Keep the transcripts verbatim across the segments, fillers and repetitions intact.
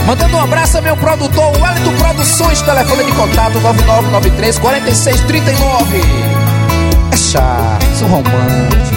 Mandando um abraço ao meu produtor Wellington Produções, telefone de contato nove nove nove três, quatro seis três nove. É chato, sou romântico.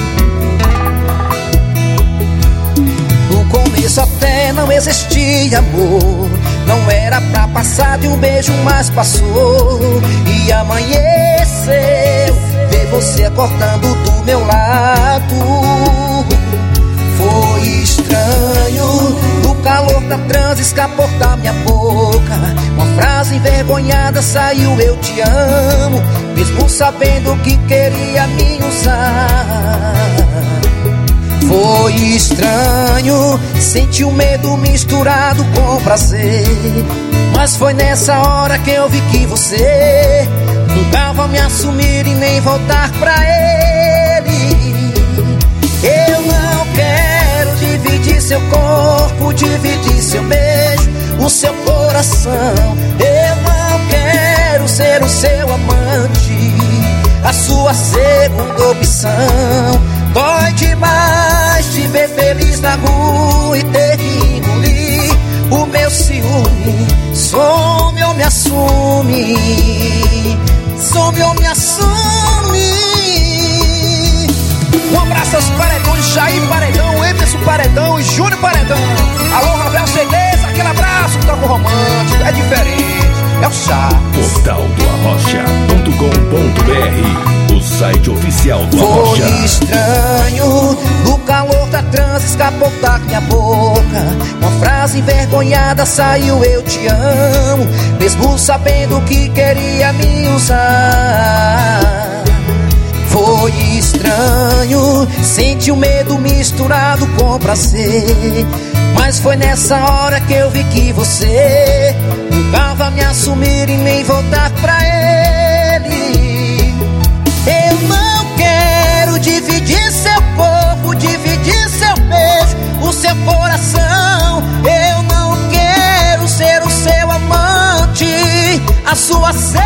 No começo até não existia amor, não era pra passar de um beijo, mas passou. E amanheceu, ver você acordando do meu lado. Foi estranho, o calor da transa escapou da minha boca. Uma frase envergonhada saiu, eu te amo, mesmo sabendo que queria me usar. Foi estranho, senti o medo misturado com prazer, mas foi nessa hora que eu vi que você nunca vai me assumir e nem voltar pra ele. Eu não quero dividir seu corpo, dividir seu beijo, o seu coração. Eu não quero ser o seu amante, a sua segunda opção. Dói demais te ver feliz na rua e ter que engolir o meu ciúme. Some ou me assume, some ou me assume. Um abraço aos paredões, Jair Paredão, Emerson Paredão e Júnior Paredão. Alô, Ravel C Ds, aquele abraço, toco romântico, é diferente, é o chato. Portal do Arrocha ponto com ponto br, o site oficial do Arrocha. Foi estranho, no calor da transa escapou da minha boca. Uma frase envergonhada saiu, eu te amo, mesmo sabendo que queria me usar. Foi estranho, senti o medo misturado com prazer, mas foi nessa hora que eu vi que você nunca vai me assumir e nem voltar pra ele. Eu não quero dividir seu corpo, dividir seu beijo, o seu coração. Eu não quero ser o seu amante, a sua